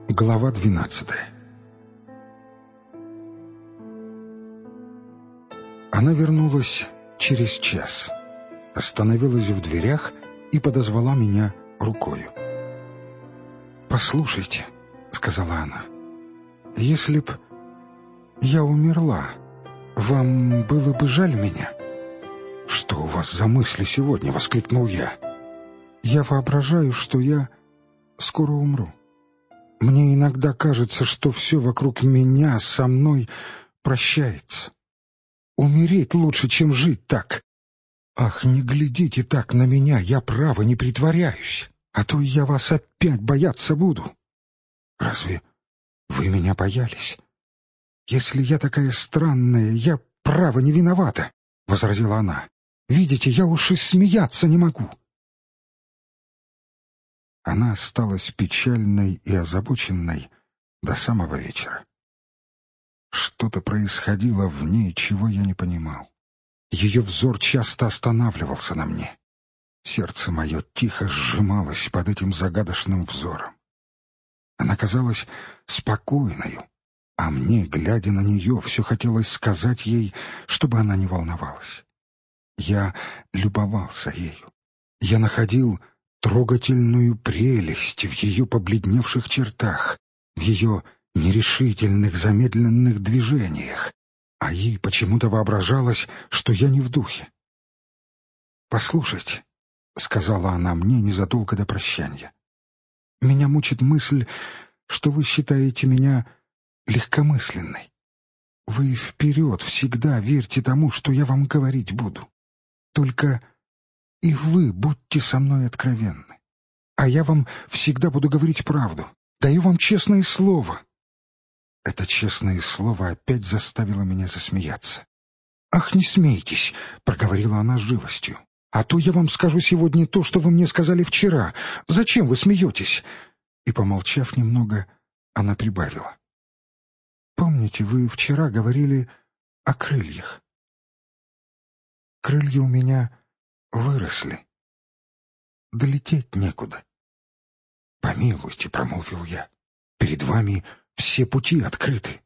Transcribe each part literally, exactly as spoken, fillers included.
Глава двенадцатая. Она вернулась через час, остановилась в дверях и подозвала меня рукою. «Послушайте», — сказала она, — «если б я умерла, вам было бы жаль меня?» «Что у вас за мысли сегодня?» — воскликнул я. «Я воображаю, что я скоро умру. Мне иногда кажется, что все вокруг меня со мной прощается. Умереть лучше, чем жить так. Ах, не глядите так на меня, я право не притворяюсь, а то я вас опять бояться буду». «Разве вы меня боялись? Если я такая странная, я право не виновата», — возразила она. «Видите, я уж и смеяться не могу». Она осталась печальной и озабоченной до самого вечера. Что-то происходило в ней, чего я не понимал. Ее взор часто останавливался на мне. Сердце мое тихо сжималось под этим загадочным взором. Она казалась спокойною, а мне, глядя на нее, все хотелось сказать ей, чтобы она не волновалась. Я любовался ею. Я находил трогательную прелесть в ее побледневших чертах, в ее нерешительных замедленных движениях, а ей почему-то воображалось, что я не в духе. «Послушайте», — сказала она мне незадолго до прощания, — «меня мучит мысль, что вы считаете меня легкомысленной. Вы вперед всегда верьте тому, что я вам говорить буду. Только и вы будьте со мной откровенны, а я вам всегда буду говорить правду. Даю вам честное слово». Это честное слово опять заставило меня засмеяться. «Ах, не смейтесь», — проговорила она с живостью. «А то я вам скажу сегодня то, что вы мне сказали вчера. Зачем вы смеетесь?» И, помолчав немного, она прибавила. «Помните, вы вчера говорили о крыльях? Крылья у меня выросли. Долететь некуда». «Помилуйте», — промолвил я, — «перед вами все пути открыты».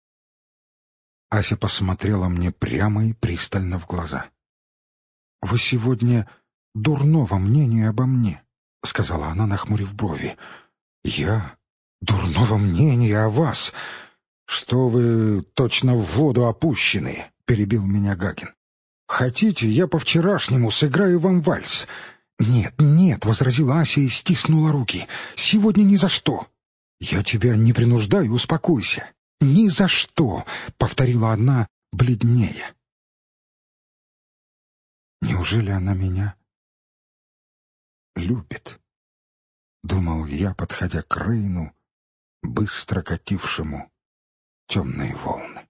Ася посмотрела мне прямо и пристально в глаза. «Вы сегодня дурного мнения обо мне», — сказала она, нахмурив брови. «Я? Дурного мнения о вас? Что вы точно в воду опущенные», — перебил меня Гагин. «Хотите, я по-вчерашнему сыграю вам вальс?» «Нет, нет», — возразила Ася и стиснула руки. «Сегодня ни за что». «Я тебя не принуждаю, успокойся». «Ни за что», — повторила она, бледнее. «Неужели она меня любит?» — думал я, подходя к Рейну, быстро катившему темные волны.